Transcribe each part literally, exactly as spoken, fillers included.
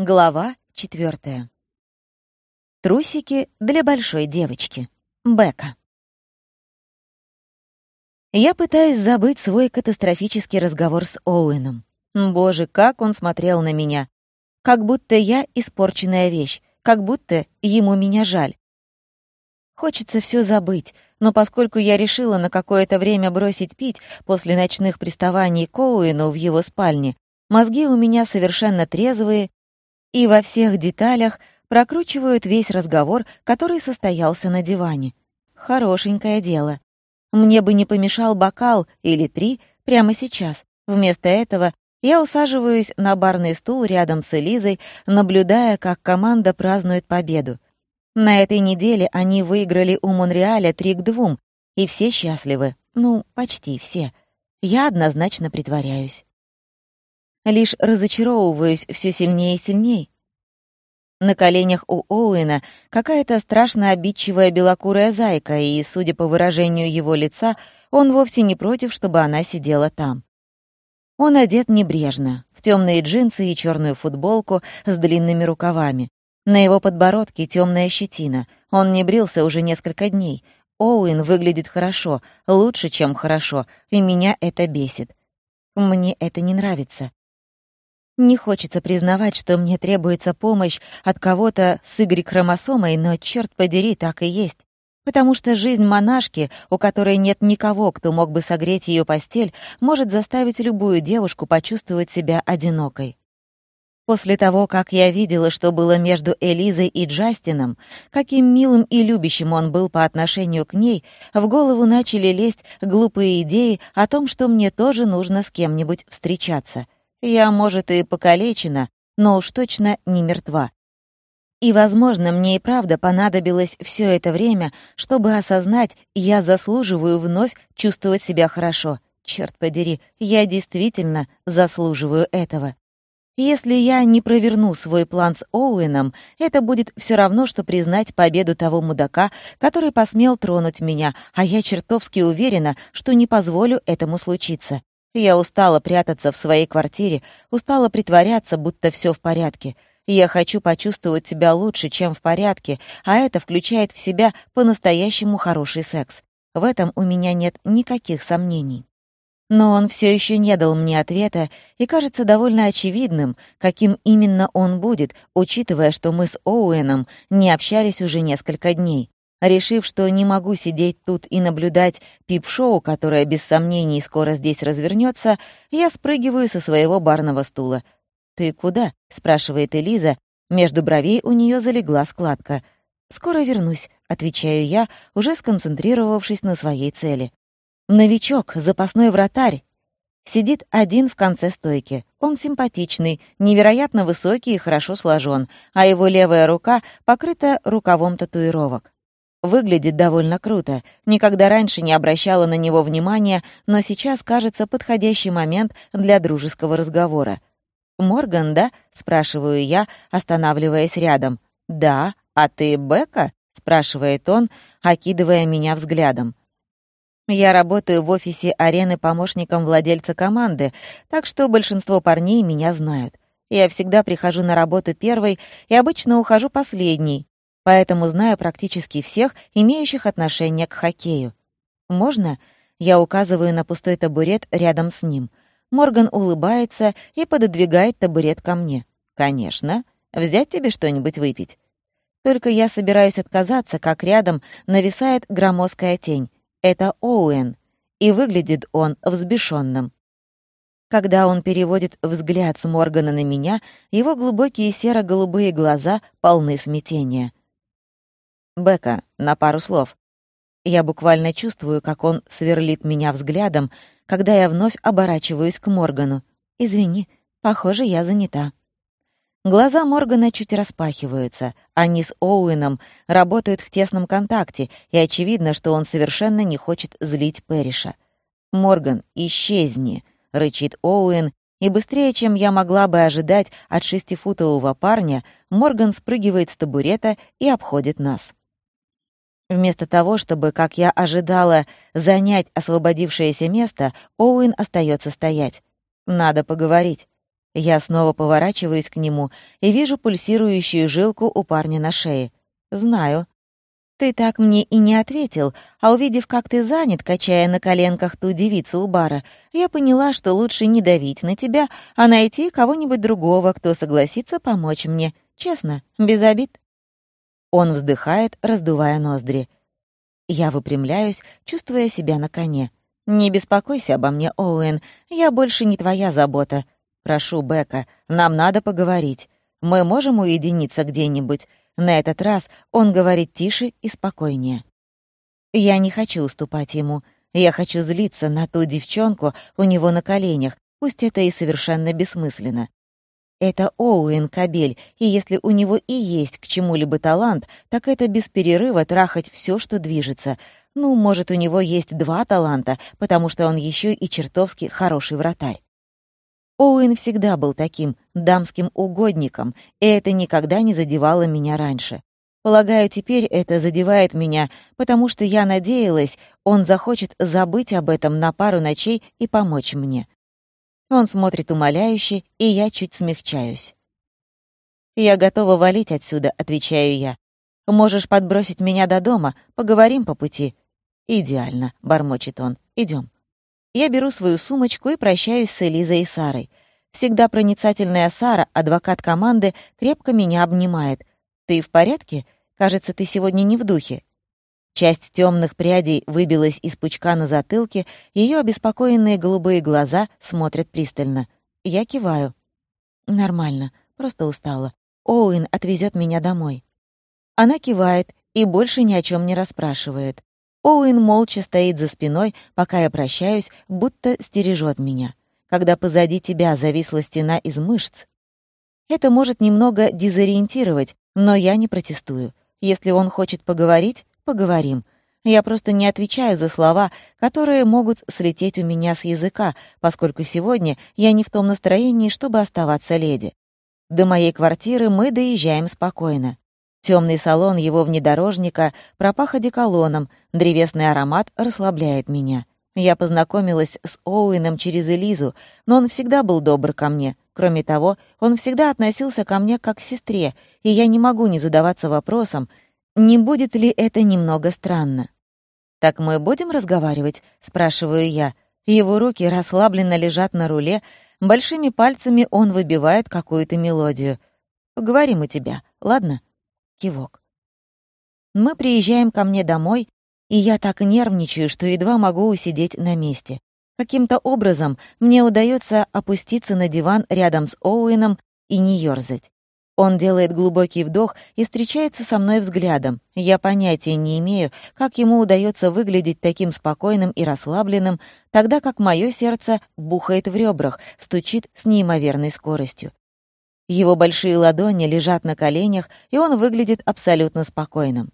Глава четвертая. Трусики для большой девочки. Бека. Я пытаюсь забыть свой катастрофический разговор с Оуэном. Боже, как он смотрел на меня. Как будто я испорченная вещь, как будто ему меня жаль. Хочется все забыть, но поскольку я решила на какое-то время бросить пить после ночных приставаний к Оуэну в его спальне, мозги у меня совершенно трезвые и во всех деталях прокручивают весь разговор, который состоялся на диване. Хорошенькое дело. Мне бы не помешал бокал или три прямо сейчас. Вместо этого я усаживаюсь на барный стул рядом с Элизой, наблюдая, как команда празднует победу. На этой неделе они выиграли у Монреаля три к двум, и все счастливы. Ну, почти все. Я однозначно притворяюсь. Лишь разочаровываюсь все сильнее и сильнее. На коленях у Оуэна какая-то страшно обидчивая белокурая зайка, и, судя по выражению его лица, он вовсе не против, чтобы она сидела там. Он одет небрежно, в темные джинсы и черную футболку с длинными рукавами. На его подбородке темная щетина. Он не брился уже несколько дней. Оуэн выглядит хорошо, лучше, чем хорошо, и меня это бесит. Мне это не нравится. Не хочется признавать, что мне требуется помощь от кого-то с Y-хромосомой, но, черт подери, так и есть. Потому что жизнь монашки, у которой нет никого, кто мог бы согреть ее постель, может заставить любую девушку почувствовать себя одинокой. После того, как я видела, что было между Элизой и Джастином, каким милым и любящим он был по отношению к ней, в голову начали лезть глупые идеи о том, что мне тоже нужно с кем-нибудь встречаться. Я, может, и покалечена, но уж точно не мертва. И, возможно, мне и правда понадобилось все это время, чтобы осознать, я заслуживаю вновь чувствовать себя хорошо. Черт подери, я действительно заслуживаю этого. Если я не проверну свой план с Оуэном, это будет все равно, что признать победу того мудака, который посмел тронуть меня, а я чертовски уверена, что не позволю этому случиться. Я устала прятаться в своей квартире, устала притворяться, будто все в порядке. Я хочу почувствовать себя лучше, чем в порядке, а это включает в себя по-настоящему хороший секс. В этом у меня нет никаких сомнений. Но он все еще не дал мне ответа, и кажется довольно очевидным, каким именно он будет, учитывая, что мы с Оуэном не общались уже несколько дней. Решив, что не могу сидеть тут и наблюдать пип-шоу, которое без сомнений скоро здесь развернется, я спрыгиваю со своего барного стула. «Ты куда?» — спрашивает Элиза. Между бровей у нее залегла складка. «Скоро вернусь», — отвечаю я, уже сконцентрировавшись на своей цели. Новичок, запасной вратарь, сидит один в конце стойки. Он симпатичный, невероятно высокий и хорошо сложен, а его левая рука покрыта рукавом татуировок. Выглядит довольно круто. Никогда раньше не обращала на него внимания, но сейчас кажется подходящий момент для дружеского разговора. «Морган, да?» — спрашиваю я, останавливаясь рядом. «Да, а ты Бека?» — спрашивает он, окидывая меня взглядом. Я работаю в офисе арены помощником владельца команды, так что большинство парней меня знают. Я всегда прихожу на работу первой и обычно ухожу последней, поэтому знаю практически всех, имеющих отношение к хоккею. «Можно?» — я указываю на пустой табурет рядом с ним. Морган улыбается и пододвигает табурет ко мне. «Конечно. Взять тебе что-нибудь выпить?» Только я собираюсь отказаться, как рядом нависает громоздкая тень. Это Оуэн, и выглядит он взбешенным. Когда он переводит взгляд с Моргана на меня, его глубокие серо-голубые глаза полны смятения. «Бека, на пару слов». Я буквально чувствую, как он сверлит меня взглядом, когда я вновь оборачиваюсь к Моргану. «Извини, похоже, я занята». Глаза Моргана чуть распахиваются. Они с Оуэном работают в тесном контакте, и очевидно, что он совершенно не хочет злить Пэриша. «Морган, исчезни!» — рычит Оуэн, и быстрее, чем я могла бы ожидать от шестифутового парня, Морган спрыгивает с табурета и обходит нас. Вместо того, чтобы, как я ожидала, занять освободившееся место, Оуэн остается стоять. «Надо поговорить». Я снова поворачиваюсь к нему и вижу пульсирующую жилку у парня на шее. «Знаю». «Ты так мне и не ответил, а увидев, как ты занят, качая на коленках ту девицу у бара, я поняла, что лучше не давить на тебя, а найти кого-нибудь другого, кто согласится помочь мне. Честно, без обид». Он вздыхает, раздувая ноздри. Я выпрямляюсь, чувствуя себя на коне. «Не беспокойся обо мне, Оуэн, я больше не твоя забота. Прошу, Бека, нам надо поговорить. Мы можем уединиться где-нибудь?» На этот раз он говорит тише и спокойнее. Я не хочу уступать ему. Я хочу злиться на ту девчонку у него на коленях, пусть это и совершенно бессмысленно. Это Оуэн Кабель, и если у него и есть к чему-либо талант, так это без перерыва трахать все, что движется. Ну, может, у него есть два таланта, потому что он еще и чертовски хороший вратарь. Оуэн всегда был таким дамским угодником, и это никогда не задевало меня раньше. Полагаю, теперь это задевает меня, потому что я надеялась, он захочет забыть об этом на пару ночей и помочь мне. Он смотрит умоляюще, и я чуть смягчаюсь. «Я готова валить отсюда», — отвечаю я. «Можешь подбросить меня до дома, поговорим по пути». «Идеально», — бормочет он. «Идем». Я беру свою сумочку и прощаюсь с Элизой и Сарой. Всегда проницательная Сара, адвокат команды, крепко меня обнимает. «Ты в порядке? Кажется, ты сегодня не в духе». Часть темных прядей выбилась из пучка на затылке, ее обеспокоенные голубые глаза смотрят пристально. Я киваю. «Нормально, просто устала. Оуэн отвезет меня домой». Она кивает и больше ни о чем не расспрашивает. Оуэн молча стоит за спиной, пока я прощаюсь, будто стережет меня. Когда позади тебя зависла стена из мышц, это может немного дезориентировать, но я не протестую. Если он хочет поговорить, поговорим. Я просто не отвечаю за слова, которые могут слететь у меня с языка, поскольку сегодня я не в том настроении, чтобы оставаться леди. До моей квартиры мы доезжаем спокойно. Темный салон его внедорожника пропах одеколоном, древесный аромат расслабляет меня. Я познакомилась с Оуэном через Элизу, но он всегда был добр ко мне. Кроме того, он всегда относился ко мне как к сестре, и я не могу не задаваться вопросом, не будет ли это немного странно. «Так мы будем разговаривать?» — спрашиваю я. Его руки расслабленно лежат на руле, большими пальцами он выбивает какую-то мелодию. «Поговорим у тебя, ладно?» Кивок. Мы приезжаем ко мне домой, и я так нервничаю, что едва могу усидеть на месте. Каким-то образом мне удается опуститься на диван рядом с Оуэном и не ёрзать. Он делает глубокий вдох и встречается со мной взглядом. Я понятия не имею, как ему удается выглядеть таким спокойным и расслабленным, тогда как мое сердце бухает в ребрах, стучит с неимоверной скоростью. Его большие ладони лежат на коленях, и он выглядит абсолютно спокойным.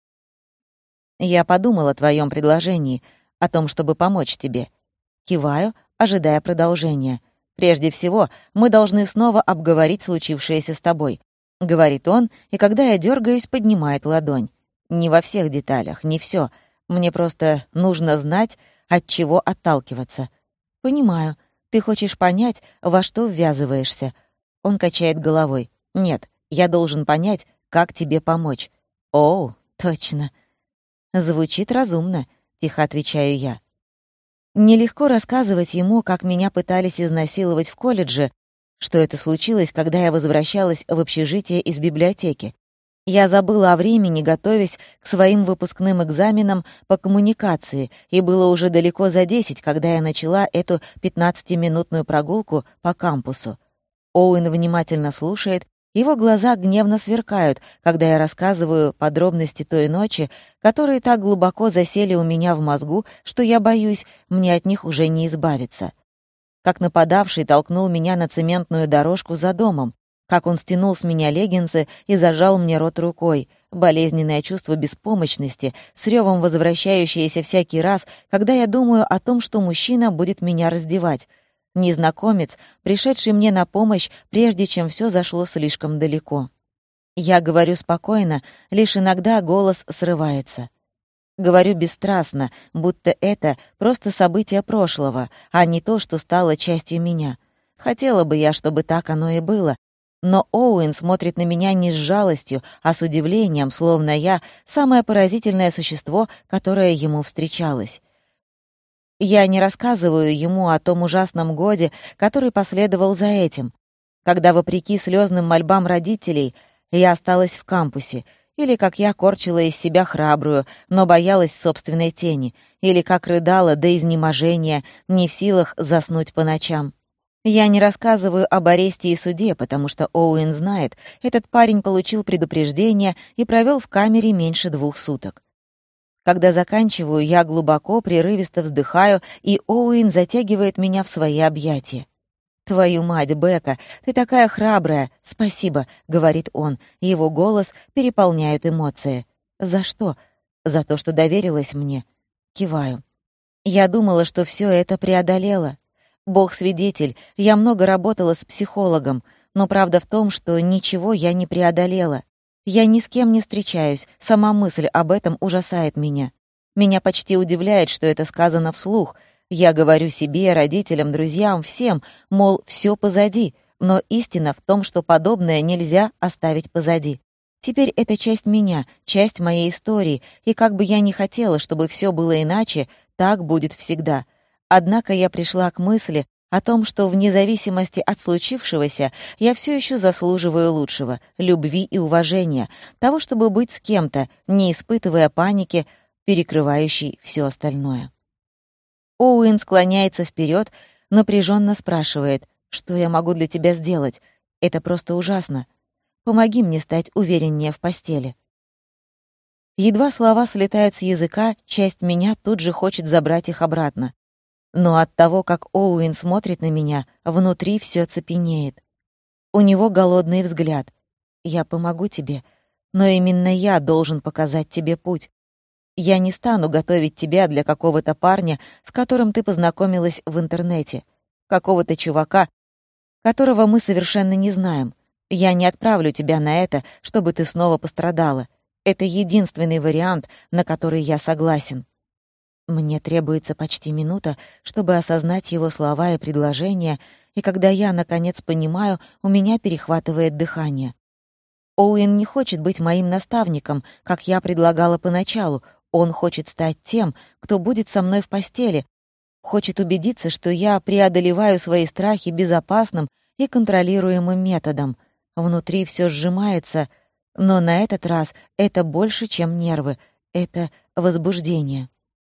«Я подумал о твоем предложении, о том, чтобы помочь тебе». Киваю, ожидая продолжения. «Прежде всего, мы должны снова обговорить случившееся с тобой», — говорит он, и когда я дергаюсь, поднимает ладонь. «Не во всех деталях, не все. Мне просто нужно знать, от чего отталкиваться». «Понимаю. Ты хочешь понять, во что ввязываешься». Он качает головой. «Нет, я должен понять, как тебе помочь». «Оу, точно». «Звучит разумно», — тихо отвечаю я. Нелегко рассказывать ему, как меня пытались изнасиловать в колледже, что это случилось, когда я возвращалась в общежитие из библиотеки. Я забыла о времени, готовясь к своим выпускным экзаменам по коммуникации, и было уже далеко за десять, когда я начала эту пятнадцатиминутную прогулку по кампусу. Оуэн внимательно слушает, его глаза гневно сверкают, когда я рассказываю подробности той ночи, которые так глубоко засели у меня в мозгу, что я боюсь, мне от них уже не избавиться. Как нападавший толкнул меня на цементную дорожку за домом, как он стянул с меня леггинсы и зажал мне рот рукой, болезненное чувство беспомощности, с ревом возвращающееся всякий раз, когда я думаю о том, что мужчина будет меня раздевать. Незнакомец, пришедший мне на помощь, прежде чем все зашло слишком далеко. Я говорю спокойно, лишь иногда голос срывается. Говорю бесстрастно, будто это просто событие прошлого, а не то, что стало частью меня. Хотела бы я, чтобы так оно и было. Но Оуэн смотрит на меня не с жалостью, а с удивлением, словно я — самое поразительное существо, которое ему встречалось. Я не рассказываю ему о том ужасном годе, который последовал за этим, когда, вопреки слезным мольбам родителей, я осталась в кампусе, или как я корчила из себя храбрую, но боялась собственной тени, или как рыдала до изнеможения, не в силах заснуть по ночам. Я не рассказываю об аресте и суде, потому что Оуэн знает, этот парень получил предупреждение и провел в камере меньше двух суток. Когда заканчиваю, я глубоко, прерывисто вздыхаю, и Оуэн затягивает меня в свои объятия. «Твою мать, Бека, ты такая храбрая! Спасибо!» — говорит он. Его голос переполняют эмоции. «За что?» «За то, что доверилась мне». Киваю. «Я думала, что все это преодолела. Бог свидетель, я много работала с психологом, но правда в том, что ничего я не преодолела. Я ни с кем не встречаюсь, сама мысль об этом ужасает меня. Меня почти удивляет, что это сказано вслух. Я говорю себе, родителям, друзьям, всем, мол, все позади, но истина в том, что подобное нельзя оставить позади. Теперь это часть меня, часть моей истории, и как бы я ни хотела, чтобы все было иначе, так будет всегда. Однако я пришла к мысли о том, что вне зависимости от случившегося я все еще заслуживаю лучшего, любви и уважения, того, чтобы быть с кем-то, не испытывая паники, перекрывающей все остальное. Оуэн склоняется вперед, напряженно спрашивает, что я могу для тебя сделать. Это просто ужасно. Помоги мне стать увереннее в постели. Едва слова слетают с языка, часть меня тут же хочет забрать их обратно. Но от того, как Оуэн смотрит на меня, внутри все цепенеет. У него голодный взгляд. Я помогу тебе, но именно я должен показать тебе путь. Я не стану готовить тебя для какого-то парня, с которым ты познакомилась в интернете, какого-то чувака, которого мы совершенно не знаем. Я не отправлю тебя на это, чтобы ты снова пострадала. Это единственный вариант, на который я согласен. Мне требуется почти минута, чтобы осознать его слова и предложения, и когда я, наконец, понимаю, у меня перехватывает дыхание. Оуэн не хочет быть моим наставником, как я предлагала поначалу. Он хочет стать тем, кто будет со мной в постели, хочет убедиться, что я преодолеваю свои страхи безопасным и контролируемым методом. Внутри все сжимается, но на этот раз это больше, чем нервы, это возбуждение.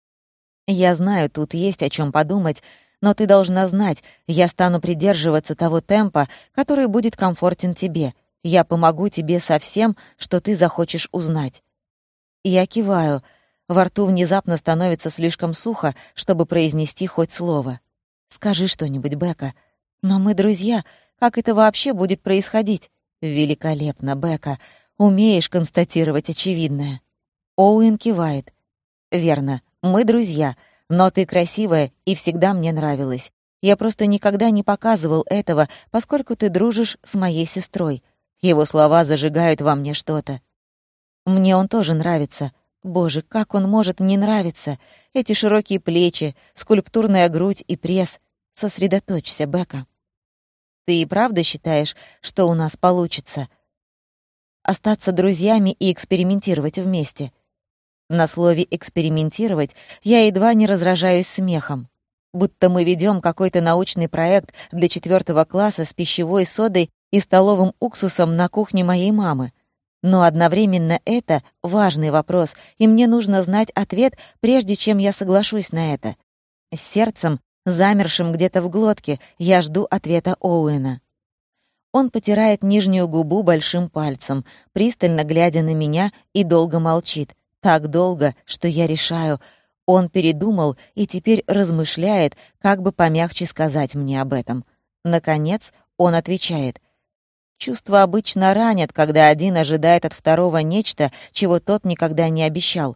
Я знаю, тут есть о чем подумать, но ты должна знать, я стану придерживаться того темпа, который будет комфортен тебе. Я помогу тебе со всем, что ты захочешь узнать. Я киваю. Во рту внезапно становится слишком сухо, чтобы произнести хоть слово. Скажи что-нибудь, Бека. Но мы друзья. Как это вообще будет происходить? Великолепно, Бека. Умеешь констатировать очевидное. Оуэн кивает. Верно. Мы друзья, но ты красивая и всегда мне нравилась. Я просто никогда не показывал этого, поскольку ты дружишь с моей сестрой. Его слова зажигают во мне что-то. Мне он тоже нравится. Боже, как он может не нравиться? Эти широкие плечи, скульптурная грудь и пресс. Сосредоточься, Бека. Ты и правда считаешь, что у нас получится? Остаться друзьями и экспериментировать вместе? На слове «экспериментировать» я едва не разражаюсь смехом. Будто мы ведем какой-то научный проект для четвертого класса с пищевой содой и столовым уксусом на кухне моей мамы. Но одновременно это важный вопрос, и мне нужно знать ответ, прежде чем я соглашусь на это. С сердцем, замершим где-то в глотке, я жду ответа Оуэна. Он потирает нижнюю губу большим пальцем, пристально глядя на меня, и долго молчит. Так долго, что я решаю, он передумал и теперь размышляет, как бы помягче сказать мне об этом. Наконец он отвечает. Чувства обычно ранят, когда один ожидает от второго нечто, чего тот никогда не обещал.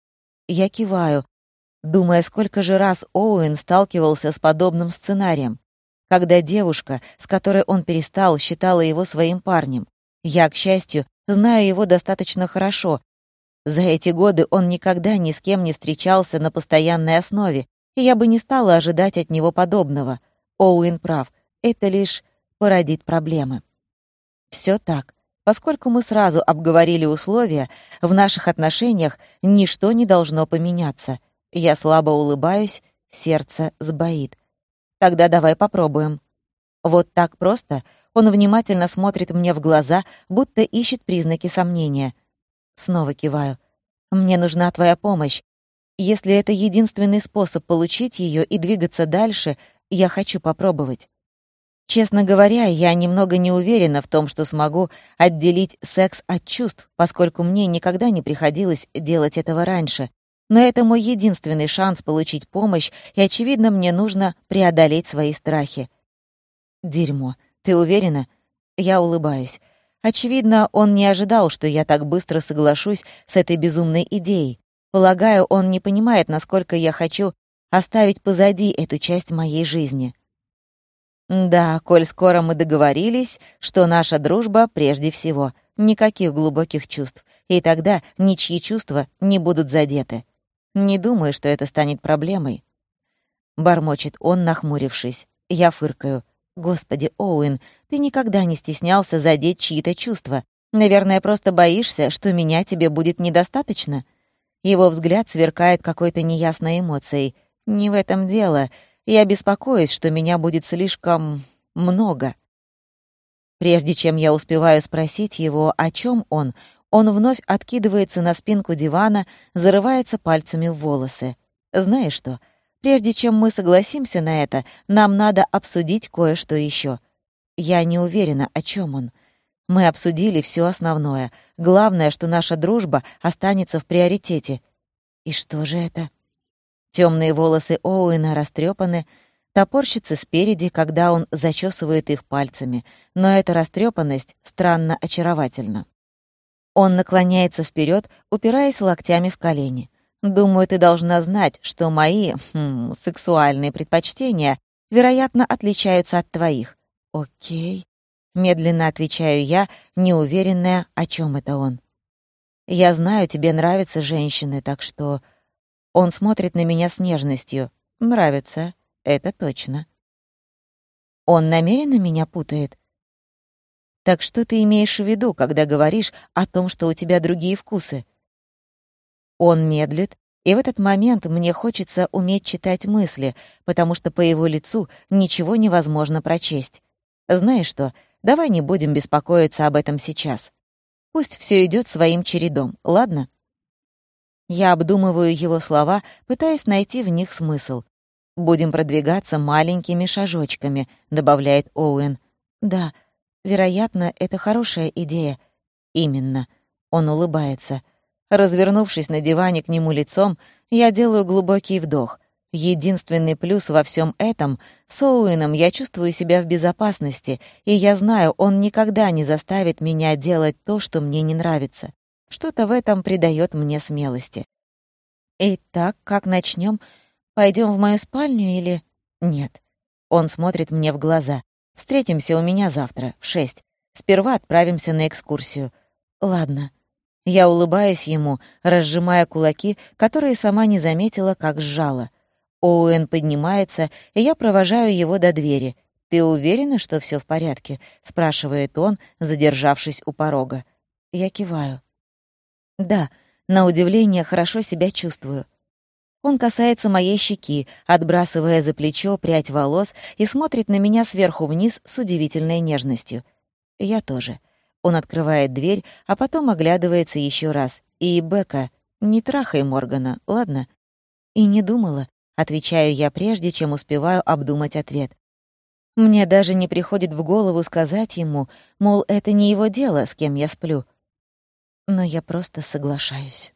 Я киваю, думая, сколько же раз Оуэн сталкивался с подобным сценарием, когда девушка, с которой он перестал, считала его своим парнем. Я, к счастью, знаю его достаточно хорошо. За эти годы он никогда ни с кем не встречался на постоянной основе, и я бы не стала ожидать от него подобного. Оуэн прав. это лишь породит проблемы. Все так. Поскольку мы сразу обговорили условия, в наших отношениях ничто не должно поменяться. Я слабо улыбаюсь, сердце сбоит. Тогда давай попробуем. Вот так просто он внимательно смотрит мне в глаза, будто ищет признаки сомнения. Снова киваю. Мне нужна твоя помощь. Если это единственный способ получить ее и двигаться дальше, я хочу попробовать. Честно говоря, я немного не уверена в том, что смогу отделить секс от чувств, поскольку мне никогда не приходилось делать этого раньше. Но это мой единственный шанс получить помощь, и, очевидно, мне нужно преодолеть свои страхи. Дерьмо. Ты уверена? Я улыбаюсь. Очевидно, он не ожидал, что я так быстро соглашусь с этой безумной идеей. Полагаю, он не понимает, насколько я хочу оставить позади эту часть моей жизни. Да, коль скоро мы договорились, что наша дружба прежде всего, никаких глубоких чувств, и тогда ничьи чувства не будут задеты. Не думаю, что это станет проблемой. Бормочет он, нахмурившись. Я фыркаю. Господи, Оуэн, ты никогда не стеснялся задеть чьи-то чувства. Наверное, просто боишься, что меня тебе будет недостаточно? Его взгляд сверкает какой-то неясной эмоцией. Не в этом дело. Я беспокоюсь, что меня будет слишком много. Прежде чем я успеваю спросить его, о чем он, он вновь откидывается на спинку дивана, зарывается пальцами в волосы. Знаешь что, прежде чем мы согласимся на это, нам надо обсудить кое-что еще. Я не уверена, о чем он. Мы обсудили все основное. Главное, что наша дружба останется в приоритете. И что же это? Темные волосы Оуэна растрепаны, топорщатся спереди, когда он зачесывает их пальцами, но эта растрепанность странно очаровательна. Он наклоняется вперед, упираясь локтями в колени. «Думаю, ты должна знать, что мои хм, сексуальные предпочтения, вероятно, отличаются от твоих». «Окей», — медленно отвечаю я, неуверенная, о чем это он. «Я знаю, тебе нравятся женщины, так что...» Он смотрит на меня с нежностью. «Нравится, это точно». Он намеренно меня путает. «Так что ты имеешь в виду, когда говоришь о том, что у тебя другие вкусы?» Он медлит, и в этот момент мне хочется уметь читать мысли, потому что по его лицу ничего невозможно прочесть. Знаешь что, давай не будем беспокоиться об этом сейчас. Пусть все идет своим чередом, ладно? Я обдумываю его слова, пытаясь найти в них смысл. «Будем продвигаться маленькими шажочками», — добавляет Оуэн. «Да, вероятно, это хорошая идея». «Именно». Он улыбается. Развернувшись на диване к нему лицом, я делаю глубокий вдох. Единственный плюс во всем этом — с Оуэном я чувствую себя в безопасности, и я знаю, он никогда не заставит меня делать то, что мне не нравится. Что-то в этом придает мне смелости. «Итак, как начнем? Пойдем в мою спальню или...» «Нет». Он смотрит мне в глаза. «Встретимся у меня завтра, в шесть. Сперва отправимся на экскурсию». «Ладно». Я улыбаюсь ему, разжимая кулаки, которые сама не заметила, как сжала. Оуэн поднимается, и я провожаю его до двери. «Ты уверена, что все в порядке?» — спрашивает он, задержавшись у порога. Я киваю. «Да, на удивление хорошо себя чувствую». Он касается моей щеки, отбрасывая за плечо прядь волос и смотрит на меня сверху вниз с удивительной нежностью. Я тоже. Он открывает дверь, а потом оглядывается еще раз. «И, Бека, не трахай Моргана, ладно?» «И не думала», — отвечаю я прежде, чем успеваю обдумать ответ. Мне даже не приходит в голову сказать ему, мол, это не его дело, с кем я сплю. Но я просто соглашаюсь.